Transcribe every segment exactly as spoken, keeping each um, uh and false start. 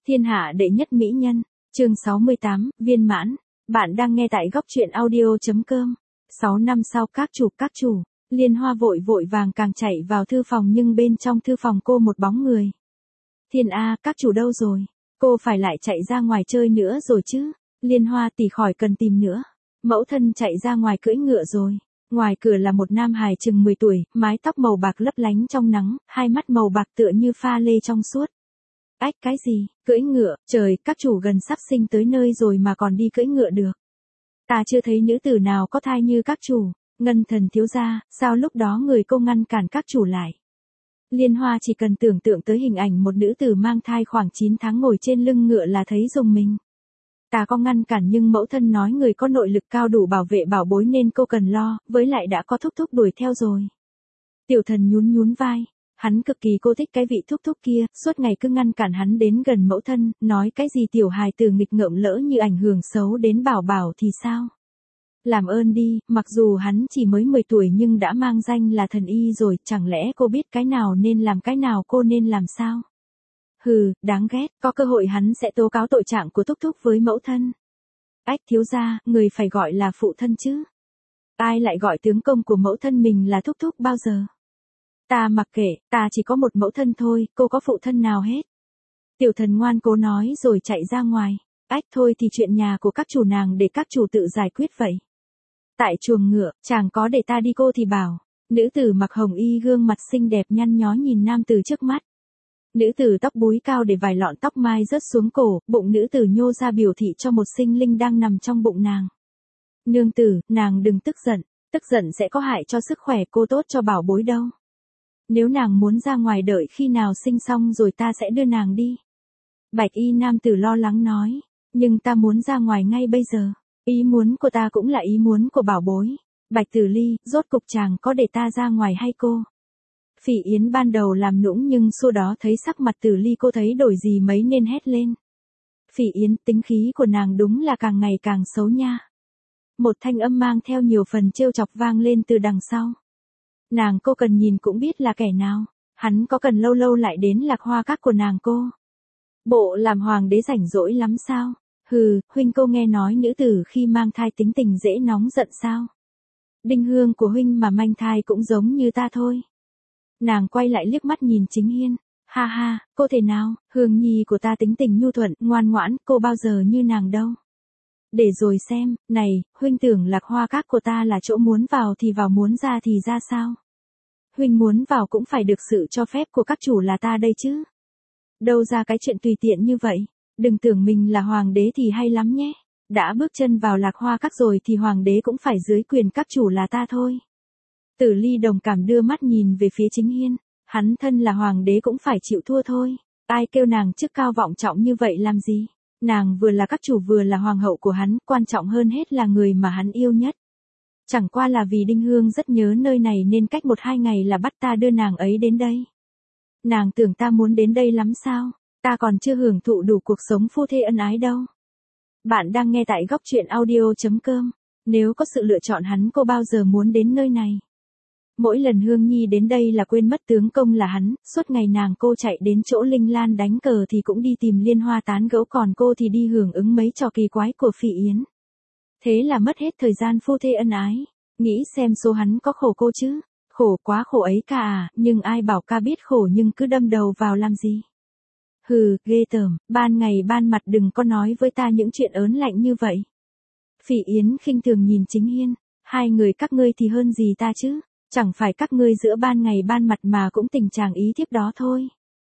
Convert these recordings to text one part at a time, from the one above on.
Thiên hạ đệ nhất mỹ nhân, chương sáu mươi tám, viên mãn. Bạn đang nghe tại góc truyện audio.com. sáu năm sau các chủ các chủ, Liên Hoa vội vội vàng càng chạy vào thư phòng nhưng bên trong thư phòng cô một bóng người. Thiên A, các chủ đâu rồi? Cô phải lại chạy ra ngoài chơi nữa rồi chứ? Liên Hoa tỷ khỏi cần tìm nữa. Mẫu thân chạy ra ngoài cưỡi ngựa rồi. Ngoài cửa là một nam hài chừng mười tuổi, mái tóc màu bạc lấp lánh trong nắng, hai mắt màu bạc tựa như pha lê trong suốt. Ách, cái gì? Cưỡi ngựa? Trời, các chủ gần sắp sinh tới nơi rồi mà còn đi cưỡi ngựa được. Ta chưa thấy nữ tử nào có thai như các chủ. Ngân thần thiếu gia, sao lúc đó người cô ngăn cản các chủ lại? Liên Hoa chỉ cần tưởng tượng tới hình ảnh một nữ tử mang thai khoảng chín tháng ngồi trên lưng ngựa là thấy rùng mình. Ta có ngăn cản nhưng mẫu thân nói người có nội lực cao đủ bảo vệ bảo bối nên cô cần lo, với lại đã có thúc thúc đuổi theo rồi. Tiểu thần nhún nhún vai. Hắn cực kỳ cô thích cái vị thúc thúc kia, suốt ngày cứ ngăn cản hắn đến gần mẫu thân, nói cái gì tiểu hài từ nghịch ngợm lỡ như ảnh hưởng xấu đến bảo bảo thì sao? Làm ơn đi, mặc dù hắn chỉ mới mười tuổi nhưng đã mang danh là thần y rồi, chẳng lẽ cô biết cái nào nên làm cái nào cô nên làm sao? Hừ, đáng ghét, có cơ hội hắn sẽ tố cáo tội trạng của thúc thúc với mẫu thân. Ách thiếu gia, người phải gọi là phụ thân chứ. Ai lại gọi tướng công của mẫu thân mình là thúc thúc bao giờ? Ta mặc kệ, ta chỉ có một mẫu thân thôi, cô có phụ thân nào hết. Tiểu thần ngoan cố nói rồi chạy ra ngoài. Ách thôi thì chuyện nhà của các chủ nàng để các chủ tự giải quyết vậy. Tại chuồng ngựa, chàng có để ta đi cô thì bảo. Nữ tử mặc hồng y gương mặt xinh đẹp nhăn nhó nhìn nam tử trước mắt. Nữ tử tóc búi cao để vài lọn tóc mai rớt xuống cổ, bụng nữ tử nhô ra biểu thị cho một sinh linh đang nằm trong bụng nàng. Nương tử, nàng đừng tức giận, tức giận sẽ có hại cho sức khỏe cô tốt cho bảo bối đâu. Nếu nàng muốn ra ngoài đợi khi nào sinh xong rồi ta sẽ đưa nàng đi. Bạch y nam tử lo lắng nói, nhưng ta muốn ra ngoài ngay bây giờ. Ý muốn của ta cũng là ý muốn của bảo bối. Bạch Tử Ly, rốt cục chàng có để ta ra ngoài hay cô? Phỉ Yến ban đầu làm nũng nhưng sau đó thấy sắc mặt Tử Ly cô thấy đổi gì mấy nên hét lên. Phỉ Yến, tính khí của nàng đúng là càng ngày càng xấu nha. Một thanh âm mang theo nhiều phần trêu chọc vang lên từ đằng sau. Nàng cô cần nhìn cũng biết là kẻ nào. Hắn có cần lâu lâu lại đến Lạc Hoa các của nàng cô? Bộ làm hoàng đế rảnh rỗi lắm sao? Hừ, huynh cô nghe nói nữ tử khi mang thai tính tình dễ nóng giận sao? Đinh Hương của huynh mà manh thai cũng giống như ta thôi. Nàng quay lại liếc mắt nhìn Chính Hiên. Ha ha, cô thể nào, Hương nhi của ta tính tình nhu thuận, ngoan ngoãn, cô bao giờ như nàng đâu. Để rồi xem, này, huynh tưởng Lạc Hoa các của ta là chỗ muốn vào thì vào muốn ra thì ra sao? Huynh muốn vào cũng phải được sự cho phép của các chủ là ta đây chứ. Đâu ra cái chuyện tùy tiện như vậy. Đừng tưởng mình là hoàng đế thì hay lắm nhé. Đã bước chân vào Lạc Hoa các rồi thì hoàng đế cũng phải dưới quyền các chủ là ta thôi. Tử Ly đồng cảm đưa mắt nhìn về phía Chính Hiên. Hắn thân là hoàng đế cũng phải chịu thua thôi. Ai kêu nàng chức cao vọng trọng như vậy làm gì? Nàng vừa là các chủ vừa là hoàng hậu của hắn, quan trọng hơn hết là người mà hắn yêu nhất. Chẳng qua là vì Đinh Hương rất nhớ nơi này nên cách một hai ngày là bắt ta đưa nàng ấy đến đây. Nàng tưởng ta muốn đến đây lắm sao? Ta còn chưa hưởng thụ đủ cuộc sống phu thê ân ái đâu. Bạn đang nghe tại góc truyện audio.com. Nếu có sự lựa chọn hắn cô bao giờ muốn đến nơi này. Mỗi lần Hương Nhi đến đây là quên mất tướng công là hắn, suốt ngày nàng cô chạy đến chỗ Linh Lan đánh cờ thì cũng đi tìm Liên Hoa tán gẫu còn cô thì đi hưởng ứng mấy trò kỳ quái của Phỉ Yến. Thế là mất hết thời gian phu thê ân ái. Nghĩ xem số hắn có khổ cô chứ. Khổ quá khổ ấy cả à, nhưng ai bảo ca biết khổ nhưng cứ đâm đầu vào làm gì. Hừ, ghê tởm, ban ngày ban mặt đừng có nói với ta những chuyện ớn lạnh như vậy. Phỉ Yến khinh thường nhìn Chính Hiên, hai người các ngươi thì hơn gì ta chứ, chẳng phải các ngươi giữa ban ngày ban mặt mà cũng tình trạng ý thiếp đó thôi.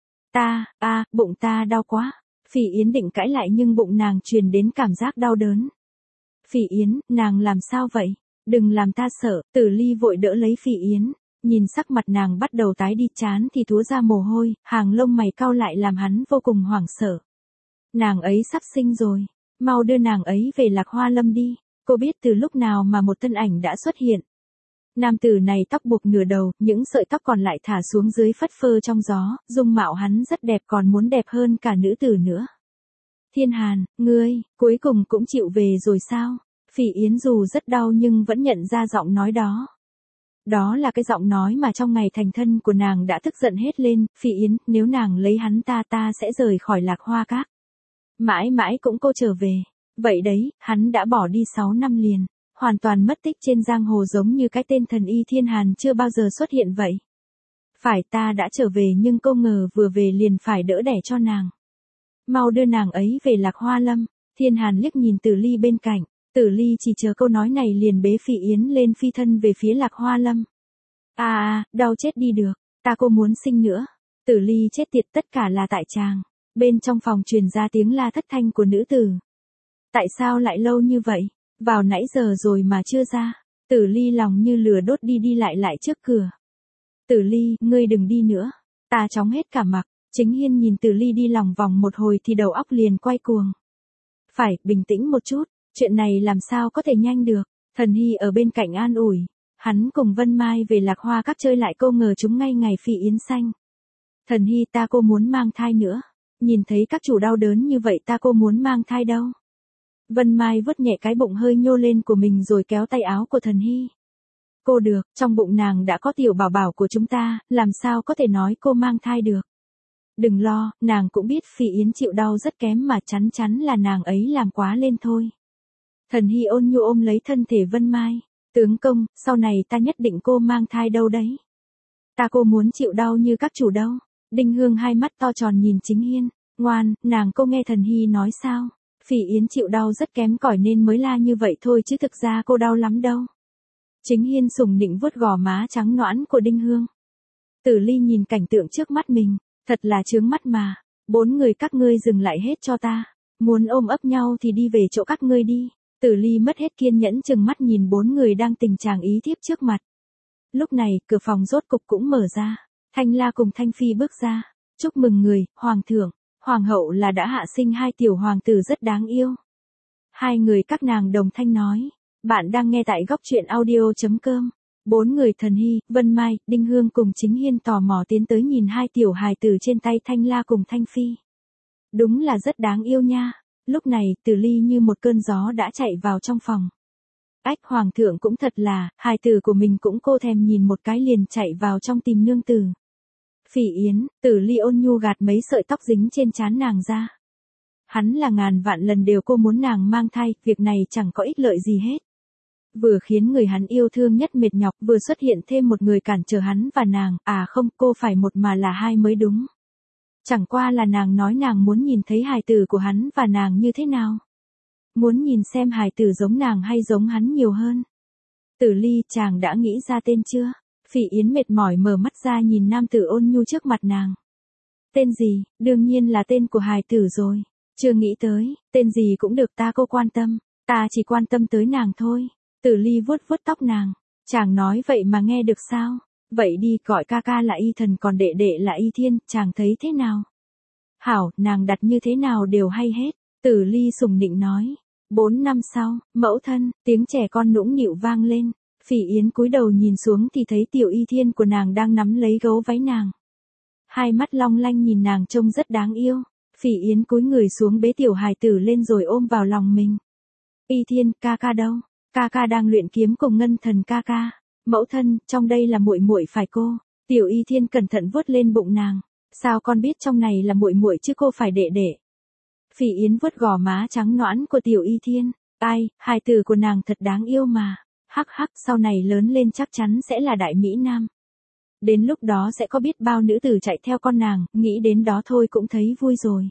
Ta, a, à, bụng ta đau quá. Phỉ Yến định cãi lại nhưng bụng nàng truyền đến cảm giác đau đớn. Phỉ Yến, nàng làm sao vậy? Đừng làm ta sợ. Tử Ly vội đỡ lấy Phỉ Yến. Nhìn sắc mặt nàng bắt đầu tái đi chán thì túa ra mồ hôi, hàng lông mày cau lại làm hắn vô cùng hoảng sợ. Nàng ấy sắp sinh rồi, mau đưa nàng ấy về Lạc Hoa Lâm đi, cô biết từ lúc nào mà một thân ảnh đã xuất hiện. Nam tử này tóc buộc nửa đầu, những sợi tóc còn lại thả xuống dưới phất phơ trong gió, dung mạo hắn rất đẹp còn muốn đẹp hơn cả nữ tử nữa. Thiên Hàn, ngươi, cuối cùng cũng chịu về rồi sao? Phỉ Yến dù rất đau nhưng vẫn nhận ra giọng nói đó. Đó là cái giọng nói mà trong ngày thành thân của nàng đã tức giận hết lên. Phỉ Yến, nếu nàng lấy hắn ta ta sẽ rời khỏi Lạc Hoa các. Mãi mãi cũng cô trở về. Vậy đấy, hắn đã bỏ đi sáu năm liền. Hoàn toàn mất tích trên giang hồ giống như cái tên thần y Thiên Hàn chưa bao giờ xuất hiện vậy. Phải ta đã trở về nhưng cô ngờ vừa về liền phải đỡ đẻ cho nàng. Mau đưa nàng ấy về Lạc Hoa Lâm. Thiên Hàn liếc nhìn Tử Ly bên cạnh. Tử Ly chỉ chờ câu nói này liền bế Phỉ Yến lên phi thân về phía Lạc Hoa Lâm. À à, đau chết đi được, ta cô muốn sinh nữa. Tử Ly chết tiệt, tất cả là tại chàng. Bên trong phòng truyền ra tiếng la thất thanh của nữ tử. Tại sao lại lâu như vậy? Vào nãy giờ rồi mà chưa ra. Tử Ly lòng như lửa đốt đi đi lại lại trước cửa. Tử Ly, ngươi đừng đi nữa. Ta chóng hết cả mặc. Chính Hiên nhìn Tử Ly đi lòng vòng một hồi thì đầu óc liền quay cuồng. Phải, bình tĩnh một chút. Chuyện này làm sao có thể nhanh được. Thần Hy ở bên cạnh an ủi. Hắn cùng Vân Mai về Lạc Hoa Các chơi lại, cô ngờ chúng ngay ngày Phỉ Yến sanh. Thần Hy, ta cô muốn mang thai nữa. Nhìn thấy các chủ đau đớn như vậy ta cô muốn mang thai đâu. Vân Mai vuốt nhẹ cái bụng hơi nhô lên của mình rồi kéo tay áo của Thần Hy. Cô được, trong bụng nàng đã có tiểu bảo bảo của chúng ta, làm sao có thể nói cô mang thai được. Đừng lo, nàng cũng biết Phỉ Yến chịu đau rất kém mà, chắn chắn là nàng ấy làm quá lên thôi. Thần Hy ôn nhu ôm lấy thân thể Vân Mai. Tướng công, sau này ta nhất định cô mang thai đâu đấy. Ta cô muốn chịu đau như các chủ đâu. Đinh Hương hai mắt to tròn nhìn Chính Hiên. Ngoan, nàng cô nghe Thần Hy nói sao. Phỉ Yến chịu đau rất kém cỏi nên mới la như vậy thôi chứ thực ra cô đau lắm đâu. Chính Hiên sùng nịnh vuốt gò má trắng nõn của Đinh Hương. Tử Ly nhìn cảnh tượng trước mắt mình. Thật là chướng mắt mà. Bốn người các ngươi dừng lại hết cho ta. Muốn ôm ấp nhau thì đi về chỗ các ngươi đi. Tử Ly mất hết kiên nhẫn chừng mắt nhìn bốn người đang tình trạng ý thiếp trước mặt. Lúc này, cửa phòng rốt cục cũng mở ra. Thanh La cùng Thanh Phi bước ra. Chúc mừng người, Hoàng thượng, Hoàng hậu là đã hạ sinh hai tiểu hoàng tử rất đáng yêu. Hai người các nàng đồng thanh nói. Bạn đang nghe tại góc truyện audio.com. Bốn người Thần Hy, Vân Mai, Đinh Hương cùng Chính Hiên tò mò tiến tới nhìn hai tiểu hài tử trên tay Thanh La cùng Thanh Phi. Đúng là rất đáng yêu nha. Lúc này, Tử Ly như một cơn gió đã chạy vào trong phòng. Ách, Hoàng thượng cũng thật là, hài tử của mình cũng cô thèm nhìn một cái liền chạy vào trong tìm nương tử. Phỉ Yến, Tử Ly ôn nhu gạt mấy sợi tóc dính trên trán nàng ra. Hắn là ngàn vạn lần đều cô muốn nàng mang thai, việc này chẳng có ích lợi gì hết. Vừa khiến người hắn yêu thương nhất mệt nhọc, vừa xuất hiện thêm một người cản trở hắn và nàng, à không, cô phải một mà là hai mới đúng. Chẳng qua là nàng nói nàng muốn nhìn thấy hài tử của hắn và nàng như thế nào. Muốn nhìn xem hài tử giống nàng hay giống hắn nhiều hơn. Tử Ly, chàng đã nghĩ ra tên chưa? Phỉ Yến mệt mỏi mở mắt ra nhìn nam tử ôn nhu trước mặt nàng. Tên gì? Đương nhiên là tên của hài tử rồi. Chưa nghĩ tới, tên gì cũng được, ta cô quan tâm. Ta chỉ quan tâm tới nàng thôi. Tử Ly vuốt vuốt tóc nàng. Chàng nói vậy mà nghe được sao? Vậy đi, gọi ca ca là Y Thần còn đệ đệ là Y Thiên, chàng thấy thế nào? Hảo, nàng đặt như thế nào đều hay hết. Tử Ly sùng nịnh nói. Bốn năm sau, mẫu thân, tiếng trẻ con nũng nịu vang lên. Phỉ Yến cúi đầu nhìn xuống thì thấy tiểu Y Thiên của nàng đang nắm lấy gấu váy nàng. Hai mắt long lanh nhìn nàng trông rất đáng yêu. Phỉ Yến cúi người xuống bế tiểu hài tử lên rồi ôm vào lòng mình. Y Thiên, ca ca đâu? Ca ca đang luyện kiếm cùng Ngân Thần ca ca. Mẫu thân, trong đây là muội muội phải cô. Tiểu Y Thiên cẩn thận vuốt lên bụng nàng. Sao con biết trong này là muội muội chứ cô phải đệ đệ? Phỉ Yến vuốt gò má trắng nõn của tiểu Y Thiên. Ai, hài tử của nàng thật đáng yêu mà. Hắc hắc, sau này lớn lên chắc chắn sẽ là đại mỹ nam. Đến lúc đó sẽ có biết bao nữ tử chạy theo con nàng, nghĩ đến đó thôi cũng thấy vui rồi.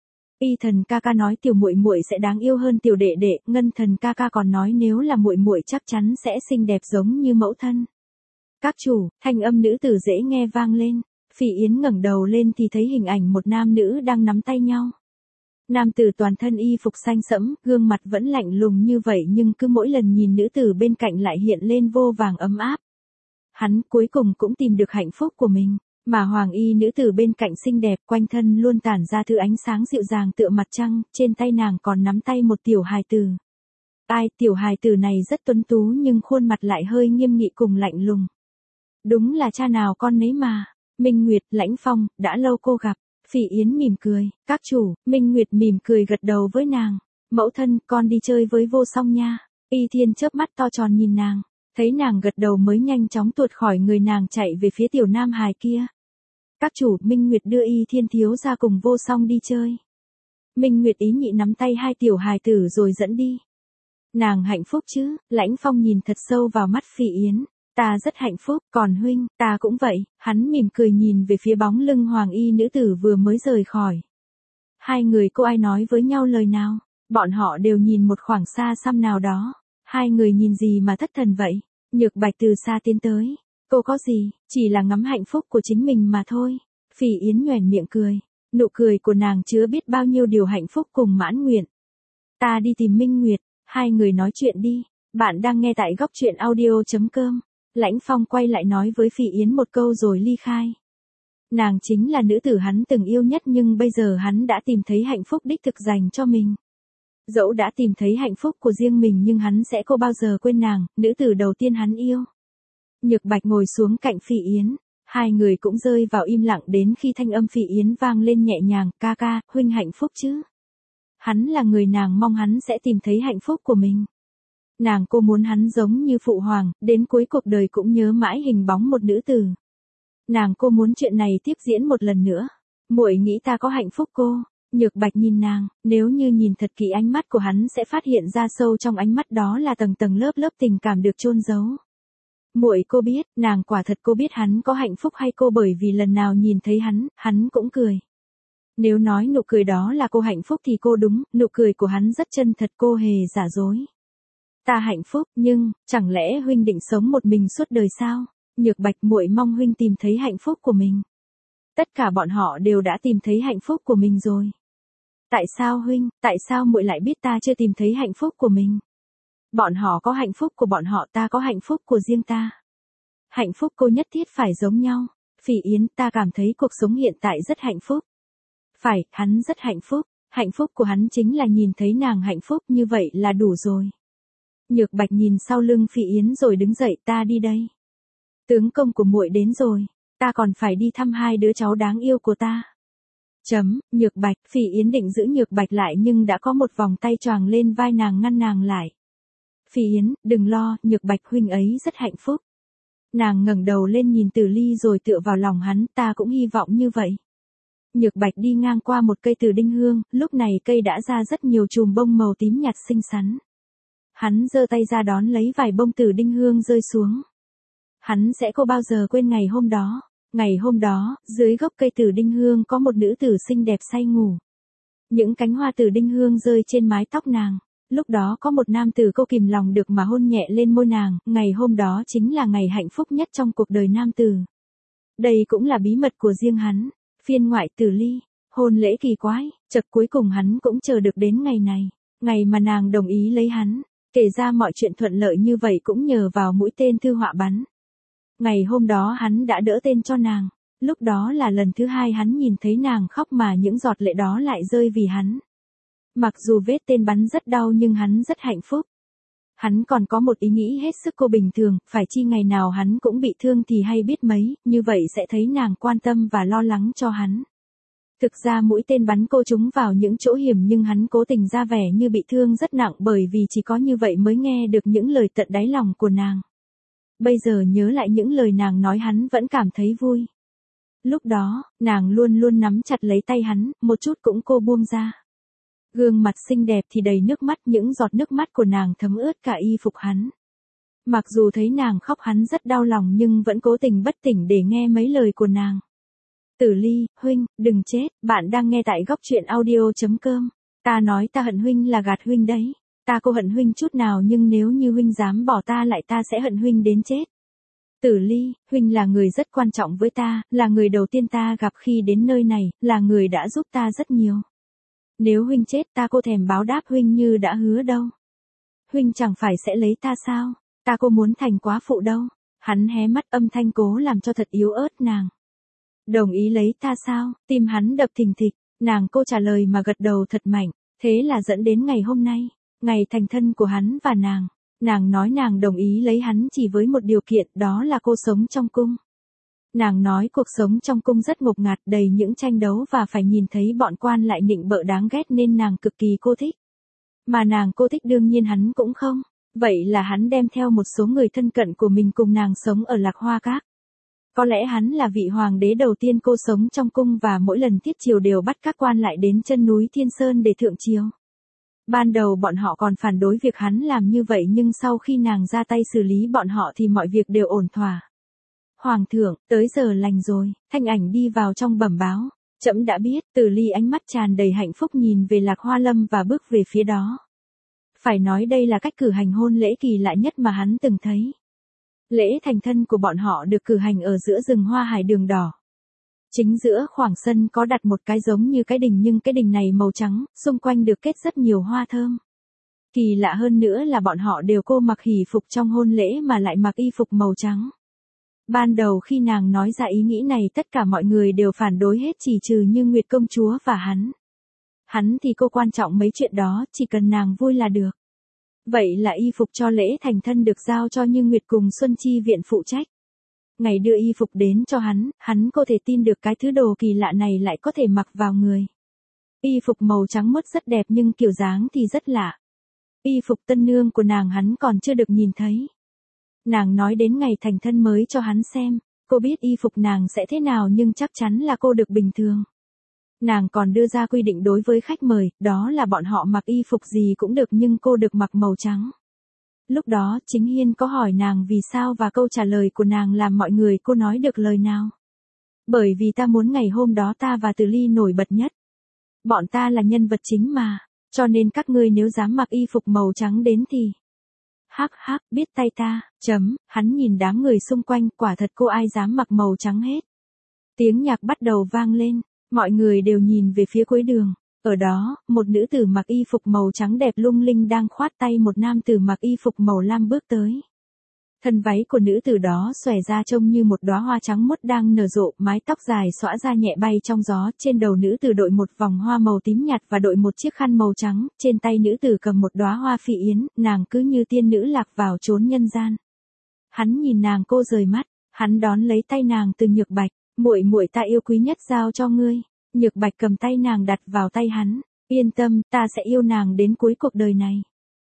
Y Thần ca ca nói tiểu muội muội sẽ đáng yêu hơn tiểu đệ đệ, Ngân Thần ca ca còn nói nếu là muội muội chắc chắn sẽ xinh đẹp giống như mẫu thân. Các chủ, thanh âm nữ tử dễ nghe vang lên. Phỉ Yến ngẩng đầu lên thì thấy hình ảnh một nam nữ đang nắm tay nhau. Nam tử toàn thân y phục xanh sẫm, gương mặt vẫn lạnh lùng như vậy nhưng cứ mỗi lần nhìn nữ tử bên cạnh lại hiện lên vô vàng ấm áp. Hắn cuối cùng cũng tìm được hạnh phúc của mình, mà hoàng y nữ tử bên cạnh xinh đẹp, quanh thân luôn tản ra thứ ánh sáng dịu dàng tựa mặt trăng, trên tay nàng còn nắm tay một tiểu hài tử. Ai, tiểu hài tử này rất tuấn tú nhưng khuôn mặt lại hơi nghiêm nghị cùng lạnh lùng. Đúng là cha nào con nấy mà. Minh Nguyệt, Lãnh Phong, đã lâu cô gặp. Phỉ Yến mỉm cười. Các chủ, Minh Nguyệt mỉm cười gật đầu với nàng. Mẫu thân, con đi chơi với Vô Song nha. Y Thiên chớp mắt to tròn nhìn nàng. Thấy nàng gật đầu mới nhanh chóng tuột khỏi người nàng chạy về phía tiểu nam hài kia. Các chủ, Minh Nguyệt đưa Y Thiên thiếu ra cùng Vô Song đi chơi. Minh Nguyệt ý nhị nắm tay hai tiểu hài tử rồi dẫn đi. Nàng hạnh phúc chứ? Lãnh Phong nhìn thật sâu vào mắt Phỉ Yến. Ta rất hạnh phúc, còn huynh, ta cũng vậy. Hắn mỉm cười nhìn về phía bóng lưng hoàng y nữ tử vừa mới rời khỏi. Hai người cô ai nói với nhau lời nào? Bọn họ đều nhìn một khoảng xa xăm nào đó. Hai người nhìn gì mà thất thần vậy? Nhược Bạch từ xa tiến tới. Cô có gì, chỉ là ngắm hạnh phúc của chính mình mà thôi. Phỉ Yến nhoẻn miệng cười. Nụ cười của nàng chứa biết bao nhiêu điều hạnh phúc cùng mãn nguyện. Ta đi tìm Minh Nguyệt, hai người nói chuyện đi. Bạn đang nghe tại góc truyện audio.com. Lãnh Phong quay lại nói với Phỉ Yến một câu rồi ly khai. Nàng chính là nữ tử hắn từng yêu nhất nhưng bây giờ hắn đã tìm thấy hạnh phúc đích thực dành cho mình. Dẫu đã tìm thấy hạnh phúc của riêng mình nhưng hắn sẽ không bao giờ quên nàng, nữ tử đầu tiên hắn yêu. Nhược Bạch ngồi xuống cạnh Phỉ Yến. Hai người cũng rơi vào im lặng đến khi thanh âm Phỉ Yến vang lên nhẹ nhàng, ca ca, huynh hạnh phúc chứ? Hắn là người nàng mong hắn sẽ tìm thấy hạnh phúc của mình. Nàng cô muốn hắn giống như phụ hoàng, đến cuối cuộc đời cũng nhớ mãi hình bóng một nữ tử. Nàng cô muốn chuyện này tiếp diễn một lần nữa. Muội nghĩ ta có hạnh phúc cô? Nhược Bạch nhìn nàng, nếu như nhìn thật kỹ ánh mắt của hắn sẽ phát hiện ra sâu trong ánh mắt đó là tầng tầng lớp lớp tình cảm được chôn giấu. Muội cô biết, nàng quả thật cô biết hắn có hạnh phúc hay cô bởi vì lần nào nhìn thấy hắn, hắn cũng cười. Nếu nói nụ cười đó là cô hạnh phúc thì cô đúng, nụ cười của hắn rất chân thật, cô hề giả dối. Ta hạnh phúc, nhưng, chẳng lẽ huynh định sống một mình suốt đời sao? Nhược Bạch, muội mong huynh tìm thấy hạnh phúc của mình. Tất cả bọn họ đều đã tìm thấy hạnh phúc của mình rồi. Tại sao huynh, tại sao muội lại biết ta chưa tìm thấy hạnh phúc của mình? Bọn họ có hạnh phúc của bọn họ, ta có hạnh phúc của riêng ta. Hạnh phúc cô nhất thiết phải giống nhau. Phỉ Yến, ta cảm thấy cuộc sống hiện tại rất hạnh phúc. Phải, hắn rất hạnh phúc. Hạnh phúc của hắn chính là nhìn thấy nàng hạnh phúc, như vậy là đủ rồi. Nhược Bạch nhìn sau lưng Phỉ Yến rồi đứng dậy, ta đi đây. Tướng công của muội đến rồi, ta còn phải đi thăm hai đứa cháu đáng yêu của ta. Chấm, Nhược Bạch, Phỉ Yến định giữ Nhược Bạch lại nhưng đã có một vòng tay choàng lên vai nàng ngăn nàng lại. Phỉ Yến, đừng lo, Nhược Bạch huynh ấy rất hạnh phúc. Nàng ngẩng đầu lên nhìn Tử Ly rồi tựa vào lòng hắn, ta cũng hy vọng như vậy. Nhược Bạch đi ngang qua một cây từ đinh hương, lúc này cây đã ra rất nhiều chùm bông màu tím nhạt xinh xắn. Hắn giơ tay ra đón lấy vài bông từ đinh hương rơi xuống. Hắn sẽ không bao giờ quên ngày hôm đó. Ngày hôm đó, dưới gốc cây tử đinh hương có một nữ tử xinh đẹp say ngủ. Những cánh hoa tử đinh hương rơi trên mái tóc nàng. Lúc đó có một nam tử cô kìm lòng được mà hôn nhẹ lên môi nàng, ngày hôm đó chính là ngày hạnh phúc nhất trong cuộc đời nam tử. Đây cũng là bí mật của riêng hắn. Phiên ngoại Tử Ly, hôn lễ kỳ quái, chợt cuối cùng hắn cũng chờ được đến ngày này, ngày mà nàng đồng ý lấy hắn. Kể ra mọi chuyện thuận lợi như vậy cũng nhờ vào mũi tên thư họa bắn. Ngày hôm đó hắn đã đỡ tên cho nàng, lúc đó là lần thứ hai hắn nhìn thấy nàng khóc mà những giọt lệ đó lại rơi vì hắn. Mặc dù vết tên bắn rất đau nhưng hắn rất hạnh phúc. Hắn còn có một ý nghĩ hết sức cô bình thường, phải chi ngày nào hắn cũng bị thương thì hay biết mấy, như vậy sẽ thấy nàng quan tâm và lo lắng cho hắn. Thực ra mũi tên bắn cô trúng vào những chỗ hiểm nhưng hắn cố tình ra vẻ như bị thương rất nặng bởi vì chỉ có như vậy mới nghe được những lời tận đáy lòng của nàng. Bây giờ nhớ lại những lời nàng nói hắn vẫn cảm thấy vui. Lúc đó, nàng luôn luôn nắm chặt lấy tay hắn, một chút cũng cô buông ra. Gương mặt xinh đẹp thì đầy nước mắt, những giọt nước mắt của nàng thấm ướt cả y phục hắn. Mặc dù thấy nàng khóc hắn rất đau lòng nhưng vẫn cố tình bất tỉnh để nghe mấy lời của nàng. Tử Ly, huynh, đừng chết, bạn đang nghe tại góc truyện audio.com. Ta nói ta hận huynh là gạt huynh đấy. Ta cô hận huynh chút nào nhưng nếu như huynh dám bỏ ta lại ta sẽ hận huynh đến chết. Tử Ly, huynh là người rất quan trọng với ta, là người đầu tiên ta gặp khi đến nơi này, là người đã giúp ta rất nhiều. Nếu huynh chết ta cô thèm báo đáp huynh như đã hứa đâu. Huynh chẳng phải sẽ lấy ta sao? Ta cô muốn thành quá phụ đâu. Hắn hé mắt âm thanh cố làm cho thật yếu ớt nàng. Đồng ý lấy ta sao? Tim hắn đập thình thịch, nàng cô trả lời mà gật đầu thật mạnh, thế là dẫn đến ngày hôm nay, ngày thành thân của hắn và nàng. Nàng nói nàng đồng ý lấy hắn chỉ với một điều kiện, đó là cô sống trong cung. Nàng nói cuộc sống trong cung rất ngột ngạt, đầy những tranh đấu và phải nhìn thấy bọn quan lại nịnh bợ đáng ghét nên nàng cực kỳ cô thích. Mà nàng cô thích đương nhiên hắn cũng không. Vậy là hắn đem theo một số người thân cận của mình cùng nàng sống ở Lạc Hoa Các. Có lẽ hắn là vị hoàng đế đầu tiên cô sống trong cung và mỗi lần tiết triều đều bắt các quan lại đến chân núi Thiên Sơn để thượng triều. Ban đầu bọn họ còn phản đối việc hắn làm như vậy nhưng sau khi nàng ra tay xử lý bọn họ thì mọi việc đều ổn thỏa. Hoàng thượng, tới giờ lành rồi, Thanh Ảnh đi vào trong bẩm báo. Trẫm đã biết. Tử Ly ánh mắt tràn đầy hạnh phúc nhìn về Lạc Hoa Lâm và bước về phía đó. Phải nói đây là cách cử hành hôn lễ kỳ lạ nhất mà hắn từng thấy. Lễ thành thân của bọn họ được cử hành ở giữa rừng hoa hải đường đỏ. Chính giữa khoảng sân có đặt một cái giống như cái đình nhưng cái đình này màu trắng, xung quanh được kết rất nhiều hoa thơm. Kỳ lạ hơn nữa là bọn họ đều cô mặc hỷ phục trong hôn lễ mà lại mặc y phục màu trắng. Ban đầu khi nàng nói ra ý nghĩ này tất cả mọi người đều phản đối hết chỉ trừ Như Nguyệt công chúa và hắn. Hắn thì cô quan trọng mấy chuyện đó, chỉ cần nàng vui là được. Vậy là y phục cho lễ thành thân được giao cho Như Nguyệt cùng Xuân Chi viện phụ trách. Ngày đưa y phục đến cho hắn, hắn có thể tin được cái thứ đồ kỳ lạ này lại có thể mặc vào người. Y phục màu trắng mướt rất đẹp nhưng kiểu dáng thì rất lạ. Y phục tân nương của nàng hắn còn chưa được nhìn thấy. Nàng nói đến ngày thành thân mới cho hắn xem, cô biết y phục nàng sẽ thế nào nhưng chắc chắn là cô được bình thường. Nàng còn đưa ra quy định đối với khách mời, đó là bọn họ mặc y phục gì cũng được nhưng cô được mặc màu trắng. Lúc đó, Chính Hiên có hỏi nàng vì sao và câu trả lời của nàng làm mọi người cô nói được lời nào. Bởi vì ta muốn ngày hôm đó ta và Tử Ly nổi bật nhất. Bọn ta là nhân vật chính mà, cho nên các ngươi nếu dám mặc y phục màu trắng đến thì... Hắc hắc, biết tay ta, chấm, hắn nhìn đám người xung quanh, quả thật cô ai dám mặc màu trắng hết. Tiếng nhạc bắt đầu vang lên, mọi người đều nhìn về phía cuối đường. Ở đó, một nữ tử mặc y phục màu trắng đẹp lung linh đang khoát tay một nam tử mặc y phục màu lam bước tới. Thân váy của nữ tử đó xòe ra trông như một đóa hoa trắng muốt đang nở rộ, mái tóc dài xõa ra nhẹ bay trong gió, trên đầu nữ tử đội một vòng hoa màu tím nhạt và đội một chiếc khăn màu trắng, trên tay nữ tử cầm một đóa hoa phi yến, nàng cứ như tiên nữ lạc vào chốn nhân gian. Hắn nhìn nàng cô rời mắt, hắn đón lấy tay nàng từ Nhược Bạch, muội muội ta yêu quý nhất giao cho ngươi. Nhược Bạch cầm tay nàng đặt vào tay hắn, yên tâm, ta sẽ yêu nàng đến cuối cuộc đời này.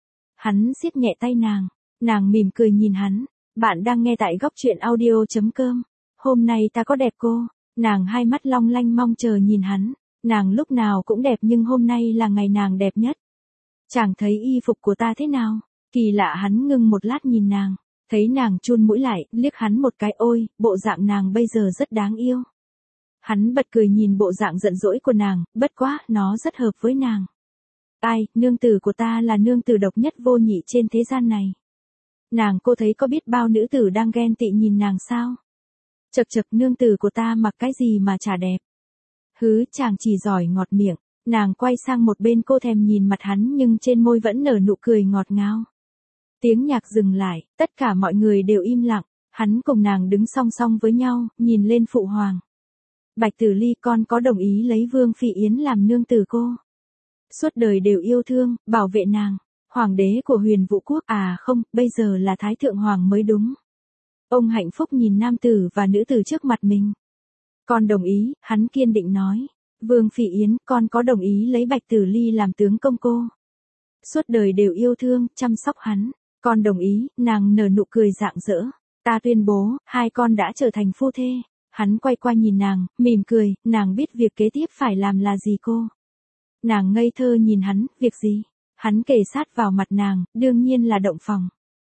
Hắn siết nhẹ tay nàng, nàng mỉm cười nhìn hắn, bạn đang nghe tại góc truyện audio.com, hôm nay ta có đẹp cô, nàng hai mắt long lanh mong chờ nhìn hắn, nàng lúc nào cũng đẹp nhưng hôm nay là ngày nàng đẹp nhất. Chàng thấy y phục của ta thế nào? Kỳ lạ hắn ngưng một lát nhìn nàng, thấy nàng chun mũi lại, liếc hắn một cái ôi, bộ dạng nàng bây giờ rất đáng yêu. Hắn bật cười nhìn bộ dạng giận dỗi của nàng, bất quá, nó rất hợp với nàng. Ai, nương tử của ta là nương tử độc nhất vô nhị trên thế gian này. Nàng cô thấy có biết bao nữ tử đang ghen tị nhìn nàng sao? Chật chật nương tử của ta mặc cái gì mà chả đẹp. Hứ chàng chỉ giỏi ngọt miệng, nàng quay sang một bên cô thèm nhìn mặt hắn nhưng trên môi vẫn nở nụ cười ngọt ngào. Tiếng nhạc dừng lại, tất cả mọi người đều im lặng, hắn cùng nàng đứng song song với nhau, nhìn lên phụ hoàng. Bạch Tử Ly con có đồng ý lấy Vương Phi Yến làm nương tử cô? Suốt đời đều yêu thương, bảo vệ nàng. Hoàng đế của Huyền Vũ Quốc à không, bây giờ là Thái Thượng Hoàng mới đúng. Ông hạnh phúc nhìn nam tử và nữ tử trước mặt mình. Con đồng ý, hắn kiên định nói. Vương Phi Yến, con có đồng ý lấy Bạch Tử Ly làm tướng công cô? Suốt đời đều yêu thương, chăm sóc hắn. Con đồng ý, nàng nở nụ cười rạng rỡ. Ta tuyên bố, hai con đã trở thành phu thê. Hắn quay qua nhìn nàng, mỉm cười, nàng biết việc kế tiếp phải làm là gì cô. Nàng ngây thơ nhìn hắn, việc gì? Hắn kề sát vào mặt nàng, đương nhiên là động phòng.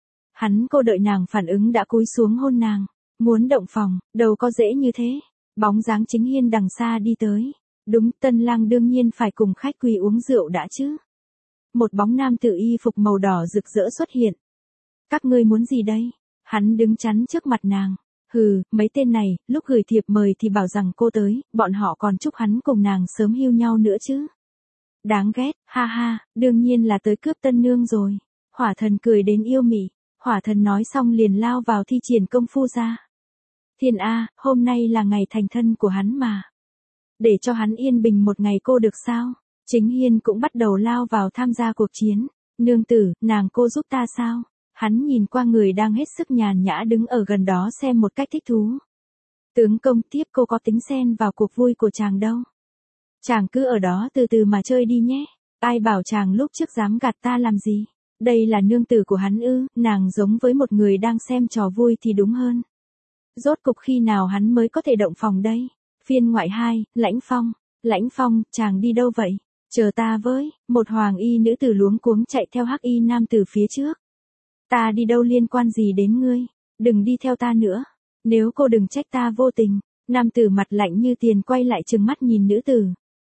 Hắn cô đợi nàng phản ứng đã cúi xuống hôn nàng. Muốn động phòng, đâu có dễ như thế. Bóng dáng Chính Hiên đằng xa đi tới. Đúng, tân lang đương nhiên phải cùng khách quý uống rượu đã chứ. Một bóng nam tử y phục màu đỏ rực rỡ xuất hiện. Các ngươi muốn gì đây? Hắn đứng chắn trước mặt nàng. Hừ, mấy tên này, lúc gửi thiệp mời thì bảo rằng cô tới, bọn họ còn chúc hắn cùng nàng sớm hưu nhau nữa chứ. Đáng ghét, ha ha, đương nhiên là tới cướp tân nương rồi. Hỏa thần cười đến yêu mị, hỏa thần nói xong liền lao vào thi triển công phu ra. Thiên A, hôm nay là ngày thành thân của hắn mà. Để cho hắn yên bình một ngày cô được sao? Chính Hiên cũng bắt đầu lao vào tham gia cuộc chiến. Nương tử, nàng cô giúp ta sao? Hắn nhìn qua người đang hết sức nhàn nhã đứng ở gần đó xem một cách thích thú. Tướng công tiếp cô có tính xen vào cuộc vui của chàng đâu. Chàng cứ ở đó từ từ mà chơi đi nhé. Ai bảo chàng lúc trước dám gạt ta làm gì. Đây là nương tử của hắn ư, nàng giống với một người đang xem trò vui thì đúng hơn. Rốt cục khi nào hắn mới có thể động phòng đây? Phiên ngoại hai, Lãnh Phong. Lãnh Phong, chàng đi đâu vậy? Chờ ta với, một hoàng y nữ tử luống cuống chạy theo hắc y nam tử phía trước. Ta đi đâu liên quan gì đến ngươi? Đừng đi theo ta nữa. Nếu cô đừng trách ta vô tình. Nam tử mặt lạnh như tiền quay lại trừng mắt nhìn nữ tử.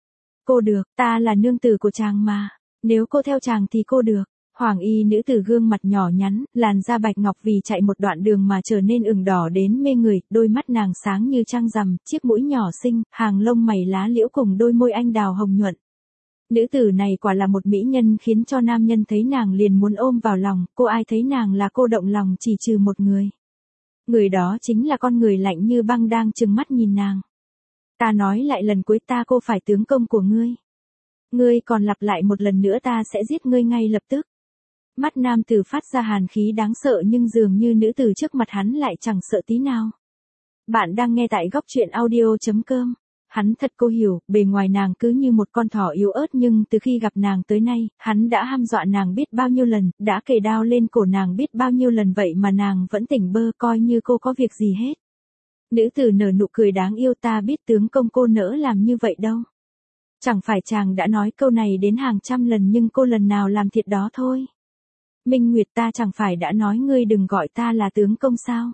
Cô được, ta là nương tử của chàng mà. Nếu cô theo chàng thì cô được. Hoàng y nữ tử gương mặt nhỏ nhắn, làn da bạch ngọc vì chạy một đoạn đường mà trở nên ửng đỏ đến mê người, đôi mắt nàng sáng như trăng rằm, chiếc mũi nhỏ xinh, hàng lông mày lá liễu cùng đôi môi anh đào hồng nhuận. Nữ tử này quả là một mỹ nhân khiến cho nam nhân thấy nàng liền muốn ôm vào lòng, cô ai thấy nàng là cô động lòng chỉ trừ một người. Người đó chính là con người lạnh như băng đang trừng mắt nhìn nàng. Ta nói lại lần cuối ta cô phải tướng công của ngươi. Ngươi còn lặp lại một lần nữa ta sẽ giết ngươi ngay lập tức. Mắt nam tử phát ra hàn khí đáng sợ nhưng dường như nữ tử trước mặt hắn lại chẳng sợ tí nào. Bạn đang nghe tại góc truyện audio chấm com. Hắn thật cô hiểu, bề ngoài nàng cứ như một con thỏ yếu ớt nhưng từ khi gặp nàng tới nay, hắn đã hăm dọa nàng biết bao nhiêu lần, đã kề đao lên cổ nàng biết bao nhiêu lần vậy mà nàng vẫn tỉnh bơ coi như cô có việc gì hết. Nữ tử nở nụ cười đáng yêu ta biết tướng công cô nỡ làm như vậy đâu. Chẳng phải chàng đã nói câu này đến hàng trăm lần nhưng cô lần nào làm thiệt đó thôi. Minh Nguyệt ta chẳng phải đã nói ngươi đừng gọi ta là tướng công sao.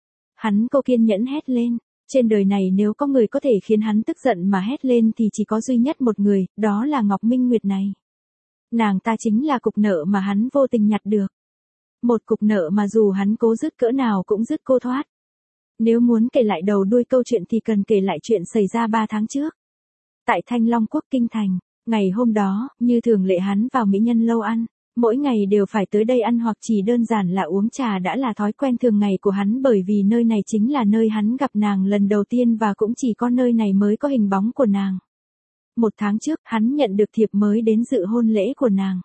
Hắn cô kiên nhẫn hét lên. Trên đời này nếu có người có thể khiến hắn tức giận mà hét lên thì chỉ có duy nhất một người, đó là Ngọc Minh Nguyệt này. Nàng ta chính là cục nợ mà hắn vô tình nhặt được. Một cục nợ mà dù hắn cố dứt cỡ nào cũng dứt cô thoát. Nếu muốn kể lại đầu đuôi câu chuyện thì cần kể lại chuyện xảy ra ba tháng trước. Tại Thanh Long Quốc Kinh Thành, ngày hôm đó, như thường lệ hắn vào mỹ nhân lâu ăn. Mỗi ngày đều phải tới đây ăn hoặc chỉ đơn giản là uống trà đã là thói quen thường ngày của hắn bởi vì nơi này chính là nơi hắn gặp nàng lần đầu tiên và cũng chỉ có nơi này mới có hình bóng của nàng. Một tháng trước, hắn nhận được thiệp mới đến dự hôn lễ của nàng.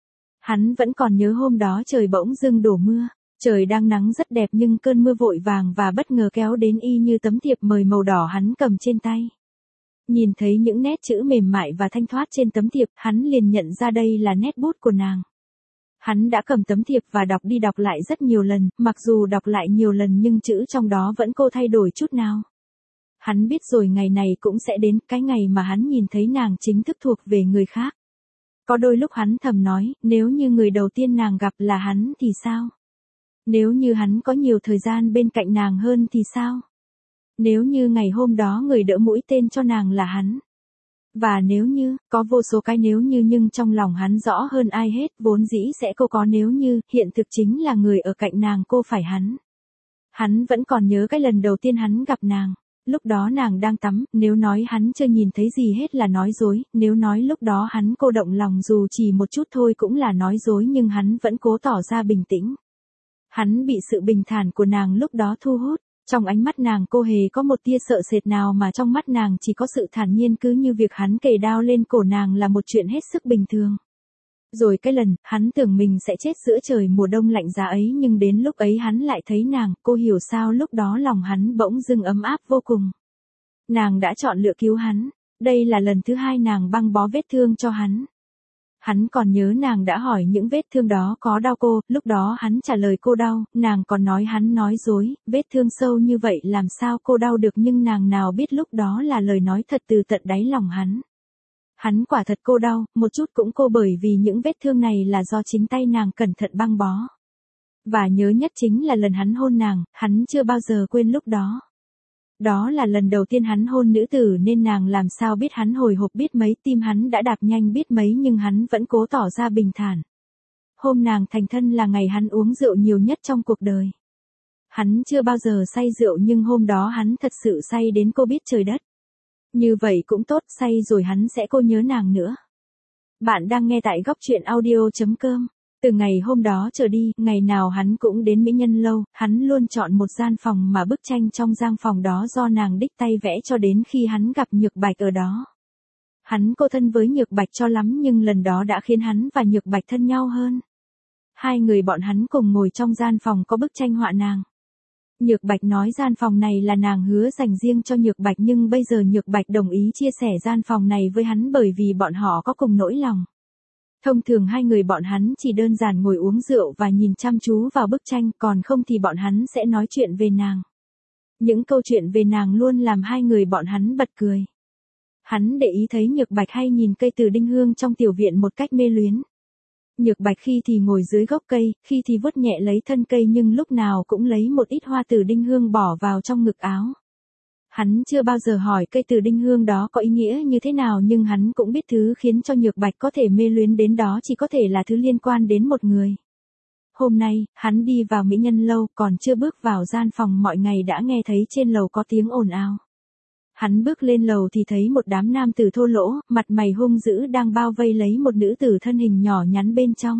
Hắn vẫn còn nhớ hôm đó trời bỗng dưng đổ mưa, trời đang nắng rất đẹp nhưng cơn mưa vội vàng và bất ngờ kéo đến y như tấm thiệp mời màu đỏ hắn cầm trên tay. Nhìn thấy những nét chữ mềm mại và thanh thoát trên tấm thiệp, hắn liền nhận ra đây là nét bút của nàng. Hắn đã cầm tấm thiệp và đọc đi đọc lại rất nhiều lần, mặc dù đọc lại nhiều lần nhưng chữ trong đó vẫn cô thay đổi chút nào. Hắn biết rồi ngày này cũng sẽ đến, cái ngày mà hắn nhìn thấy nàng chính thức thuộc về người khác. Có đôi lúc hắn thầm nói, nếu như người đầu tiên nàng gặp là hắn thì sao? Nếu như hắn có nhiều thời gian bên cạnh nàng hơn thì sao? Nếu như ngày hôm đó người đỡ mũi tên cho nàng là hắn? Và nếu như, có vô số cái nếu như nhưng trong lòng hắn rõ hơn ai hết, vốn dĩ sẽ cô có nếu như, hiện thực chính là người ở cạnh nàng cô phải hắn. Hắn vẫn còn nhớ cái lần đầu tiên hắn gặp nàng. Lúc đó nàng đang tắm, nếu nói hắn chưa nhìn thấy gì hết là nói dối, nếu nói lúc đó hắn cô động lòng dù chỉ một chút thôi cũng là nói dối nhưng hắn vẫn cố tỏ ra bình tĩnh. Hắn bị sự bình thản của nàng lúc đó thu hút. Trong ánh mắt nàng cô hề có một tia sợ sệt nào mà trong mắt nàng chỉ có sự thản nhiên cứ như việc hắn kề đao lên cổ nàng là một chuyện hết sức bình thường. Rồi cái lần, hắn tưởng mình sẽ chết giữa trời mùa đông lạnh giá ấy nhưng đến lúc ấy hắn lại thấy nàng, cô hiểu sao lúc đó lòng hắn bỗng dưng ấm áp vô cùng. Nàng đã chọn lựa cứu hắn, đây là lần thứ hai nàng băng bó vết thương cho hắn. Hắn còn nhớ nàng đã hỏi những vết thương đó có đau cô, lúc đó hắn trả lời cô đau, nàng còn nói hắn nói dối, vết thương sâu như vậy làm sao cô đau được nhưng nàng nào biết lúc đó là lời nói thật từ tận đáy lòng hắn. Hắn quả thật cô đau, một chút cũng cô bởi vì những vết thương này là do chính tay nàng cẩn thận băng bó. Và nhớ nhất chính là lần hắn hôn nàng, hắn chưa bao giờ quên lúc đó. Đó là lần đầu tiên hắn hôn nữ tử nên nàng làm sao biết hắn hồi hộp biết mấy, tim hắn đã đạp nhanh biết mấy nhưng hắn vẫn cố tỏ ra bình thản. Hôm nàng thành thân là ngày hắn uống rượu nhiều nhất trong cuộc đời. Hắn chưa bao giờ say rượu nhưng hôm đó hắn thật sự say đến cô biết trời đất. Như vậy cũng tốt, say rồi hắn sẽ cô nhớ nàng nữa. Bạn đang nghe tại góc truyện audio chấm com. Từ ngày hôm đó trở đi, ngày nào hắn cũng đến mỹ nhân lâu, hắn luôn chọn một gian phòng mà bức tranh trong gian phòng đó do nàng đích tay vẽ cho đến khi hắn gặp Nhược Bạch ở đó. Hắn cô thân với Nhược Bạch cho lắm nhưng lần đó đã khiến hắn và Nhược Bạch thân nhau hơn. Hai người bọn hắn cùng ngồi trong gian phòng có bức tranh họa nàng. Nhược Bạch nói gian phòng này là nàng hứa dành riêng cho Nhược Bạch nhưng bây giờ Nhược Bạch đồng ý chia sẻ gian phòng này với hắn bởi vì bọn họ có cùng nỗi lòng. Thông thường hai người bọn hắn chỉ đơn giản ngồi uống rượu và nhìn chăm chú vào bức tranh còn không thì bọn hắn sẽ nói chuyện về nàng. Những câu chuyện về nàng luôn làm hai người bọn hắn bật cười. Hắn để ý thấy Nhược Bạch hay nhìn cây từ đinh hương trong tiểu viện một cách mê luyến. Nhược Bạch khi thì ngồi dưới gốc cây, khi thì vuốt nhẹ lấy thân cây nhưng lúc nào cũng lấy một ít hoa từ đinh hương bỏ vào trong ngực áo. Hắn chưa bao giờ hỏi cây từ đinh hương đó có ý nghĩa như thế nào nhưng hắn cũng biết thứ khiến cho Nhược Bạch có thể mê luyến đến đó chỉ có thể là thứ liên quan đến một người. Hôm nay, hắn đi vào Mỹ Nhân lâu còn chưa bước vào gian phòng mọi ngày đã nghe thấy trên lầu có tiếng ồn ào. Hắn bước lên lầu thì thấy một đám nam tử thô lỗ, mặt mày hung dữ đang bao vây lấy một nữ tử thân hình nhỏ nhắn bên trong.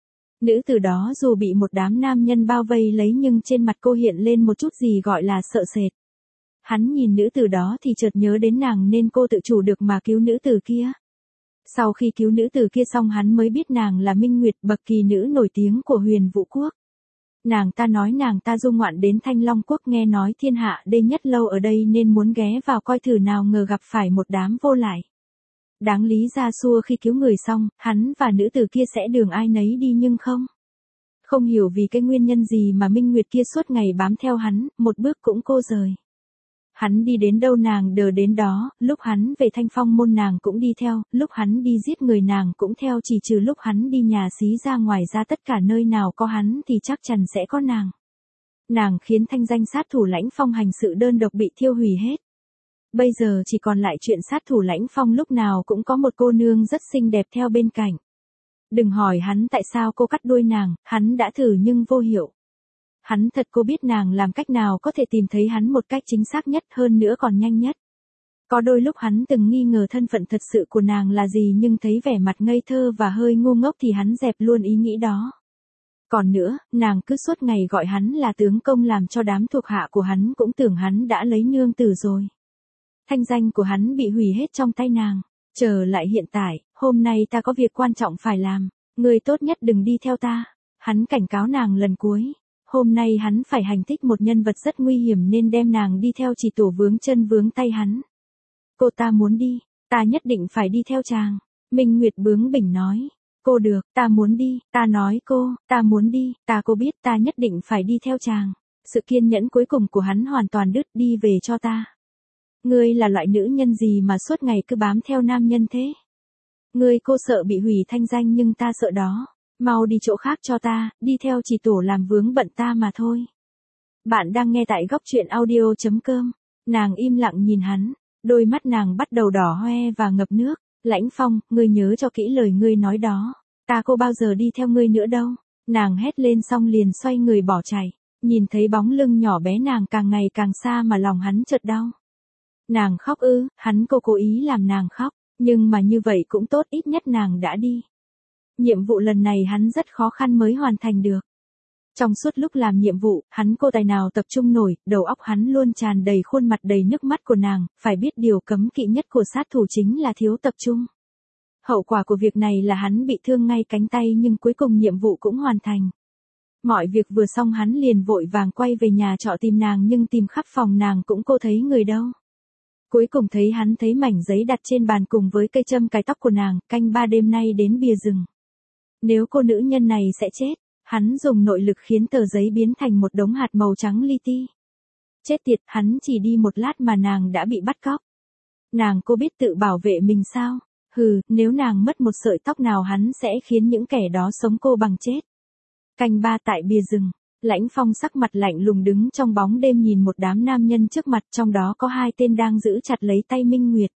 Nữ tử đó dù bị một đám nam nhân bao vây lấy nhưng trên mặt cô hiện lên một chút gì gọi là sợ sệt. Hắn nhìn nữ tử đó thì chợt nhớ đến nàng nên cô tự chủ được mà cứu nữ tử kia. Sau khi cứu nữ tử kia xong hắn mới biết nàng là Minh Nguyệt, bậc kỳ nữ nổi tiếng của Huyền Vũ Quốc. Nàng ta nói nàng ta du ngoạn đến Thanh Long Quốc nghe nói thiên hạ đê nhất lâu ở đây nên muốn ghé vào coi thử nào ngờ gặp phải một đám vô lại. Đáng lý ra xua khi cứu người xong, hắn và nữ tử kia sẽ đường ai nấy đi nhưng không. Không hiểu vì cái nguyên nhân gì mà Minh Nguyệt kia suốt ngày bám theo hắn, một bước cũng cô rời. Hắn đi đến đâu nàng đờ đến đó, lúc hắn về Thanh Phong môn nàng cũng đi theo, lúc hắn đi giết người nàng cũng theo chỉ trừ lúc hắn đi nhà xí ra ngoài ra tất cả nơi nào có hắn thì chắc chắn sẽ có nàng. Nàng khiến thanh danh sát thủ Lãnh Phong hành sự đơn độc bị thiêu hủy hết. Bây giờ chỉ còn lại chuyện sát thủ Lãnh Phong lúc nào cũng có một cô nương rất xinh đẹp theo bên cạnh. Đừng hỏi hắn tại sao cô cắt đuôi nàng, hắn đã thử nhưng vô hiệu. Hắn thật cô biết nàng làm cách nào có thể tìm thấy hắn một cách chính xác nhất hơn nữa còn nhanh nhất. Có đôi lúc hắn từng nghi ngờ thân phận thật sự của nàng là gì nhưng thấy vẻ mặt ngây thơ và hơi ngu ngốc thì hắn dẹp luôn ý nghĩ đó. Còn nữa, nàng cứ suốt ngày gọi hắn là tướng công làm cho đám thuộc hạ của hắn cũng tưởng hắn đã lấy nương tử rồi. Thanh danh của hắn bị hủy hết trong tay nàng. Trở lại hiện tại, hôm nay ta có việc quan trọng phải làm, người tốt nhất đừng đi theo ta. Hắn cảnh cáo nàng lần cuối. Hôm nay hắn phải hành thích một nhân vật rất nguy hiểm nên đem nàng đi theo chỉ tổ vướng chân vướng tay hắn. Cô ta muốn đi, ta nhất định phải đi theo chàng. Minh Nguyệt bướng bỉnh nói. Cô được, ta muốn đi, ta nói cô, ta muốn đi, ta cô biết ta nhất định phải đi theo chàng. Sự kiên nhẫn cuối cùng của hắn hoàn toàn đứt đi về cho ta. Ngươi là loại nữ nhân gì mà suốt ngày cứ bám theo nam nhân thế? Ngươi cô sợ bị hủy thanh danh nhưng ta sợ đó. Mau đi chỗ khác cho ta, đi theo chỉ tổ làm vướng bận ta mà thôi. Bạn đang nghe tại góc truyện audio chấm com. Nàng im lặng nhìn hắn, đôi mắt nàng bắt đầu đỏ hoe và ngập nước. Lãnh Phong, ngươi nhớ cho kỹ lời ngươi nói đó. Ta cô bao giờ đi theo ngươi nữa đâu. Nàng hét lên xong liền xoay người bỏ chạy. Nhìn thấy bóng lưng nhỏ bé nàng càng ngày càng xa mà lòng hắn chợt đau. Nàng khóc ư, hắn cô cố ý làm nàng khóc. Nhưng mà như vậy cũng tốt ít nhất nàng đã đi. Nhiệm vụ lần này hắn rất khó khăn mới hoàn thành được. Trong suốt lúc làm nhiệm vụ, hắn cô tài nào tập trung nổi, đầu óc hắn luôn tràn đầy khuôn mặt đầy nước mắt của nàng, phải biết điều cấm kỵ nhất của sát thủ chính là thiếu tập trung. Hậu quả của việc này là hắn bị thương ngay cánh tay nhưng cuối cùng nhiệm vụ cũng hoàn thành. Mọi việc vừa xong hắn liền vội vàng quay về nhà trọ tìm nàng nhưng tìm khắp phòng nàng cũng cô thấy người đâu. Cuối cùng thấy hắn thấy mảnh giấy đặt trên bàn cùng với cây châm cài tóc của nàng, canh ba đêm nay đến bìa rừng. Nếu cô nữ nhân này sẽ chết, hắn dùng nội lực khiến tờ giấy biến thành một đống hạt màu trắng li ti. Chết tiệt, hắn chỉ đi một lát mà nàng đã bị bắt cóc. Nàng cô biết tự bảo vệ mình sao? Hừ, nếu nàng mất một sợi tóc nào hắn sẽ khiến những kẻ đó sống cô bằng chết. Canh ba tại bìa rừng, Lãnh Phong sắc mặt lạnh lùng đứng trong bóng đêm nhìn một đám nam nhân trước mặt trong đó có hai tên đang giữ chặt lấy tay Minh Nguyệt.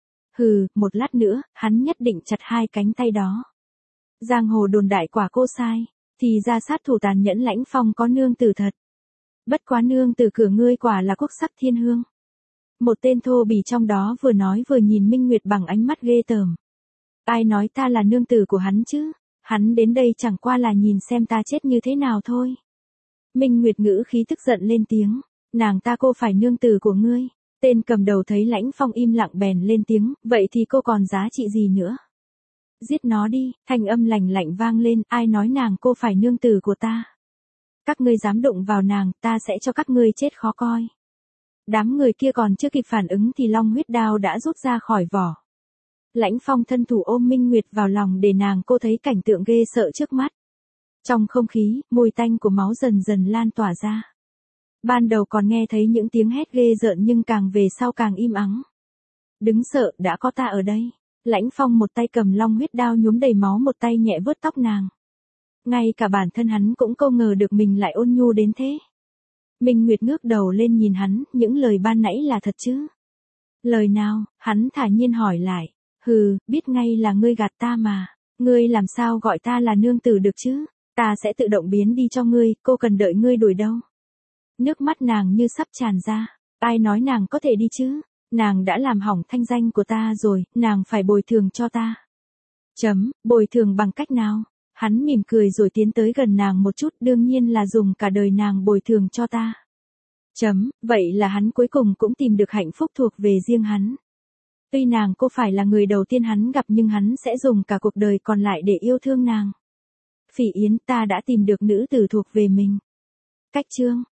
Hừ, một lát nữa, hắn nhất định chặt hai cánh tay đó. Giang hồ đồn đại quả cô sai, thì ra sát thủ tàn nhẫn Lãnh Phong có nương tử thật. Bất quá nương tử cửa ngươi quả là quốc sắc thiên hương. Một tên thô bỉ trong đó vừa nói vừa nhìn Minh Nguyệt bằng ánh mắt ghê tởm. Ai nói ta là nương tử của hắn chứ? Hắn đến đây chẳng qua là nhìn xem ta chết như thế nào thôi. Minh Nguyệt ngữ khí tức giận lên tiếng, nàng ta cô phải nương tử của ngươi. Tên cầm đầu thấy Lãnh Phong im lặng bèn lên tiếng, vậy thì cô còn giá trị gì nữa? Giết nó đi, thanh âm lạnh lạnh vang lên, ai nói nàng cô phải nương tử của ta? Các ngươi dám đụng vào nàng, ta sẽ cho các ngươi chết khó coi. Đám người kia còn chưa kịp phản ứng thì long huyết đao đã rút ra khỏi vỏ. Lãnh Phong thân thủ ôm Minh Nguyệt vào lòng để nàng cô thấy cảnh tượng ghê sợ trước mắt. Trong không khí, mùi tanh của máu dần dần lan tỏa ra. Ban đầu còn nghe thấy những tiếng hét ghê rợn nhưng càng về sau càng im ắng. Đứng sợ, đã có ta ở đây. Lãnh Phong một tay cầm long huyết đao nhuốm đầy máu, một tay nhẹ vớt tóc nàng. Ngay cả bản thân hắn cũng không ngờ được mình lại ôn nhu đến thế. Minh Nguyệt ngước đầu lên nhìn hắn, những lời ban nãy là thật chứ? Lời nào? Hắn thản nhiên hỏi lại. Hừ, biết ngay là ngươi gạt ta mà. Ngươi làm sao gọi ta là nương tử được chứ? Ta sẽ tự động biến đi cho ngươi, cô cần đợi ngươi đuổi đâu. Nước mắt nàng như sắp tràn ra. Ai nói nàng có thể đi chứ? Nàng đã làm hỏng thanh danh của ta rồi, nàng phải bồi thường cho ta. Chấm, bồi thường bằng cách nào? Hắn mỉm cười rồi tiến tới gần nàng một chút, đương nhiên là dùng cả đời nàng bồi thường cho ta. Chấm, vậy là hắn cuối cùng cũng tìm được hạnh phúc thuộc về riêng hắn. Tuy nàng cô phải là người đầu tiên hắn gặp nhưng hắn sẽ dùng cả cuộc đời còn lại để yêu thương nàng. Phỉ Yến, ta đã tìm được nữ tử thuộc về mình. Cách chương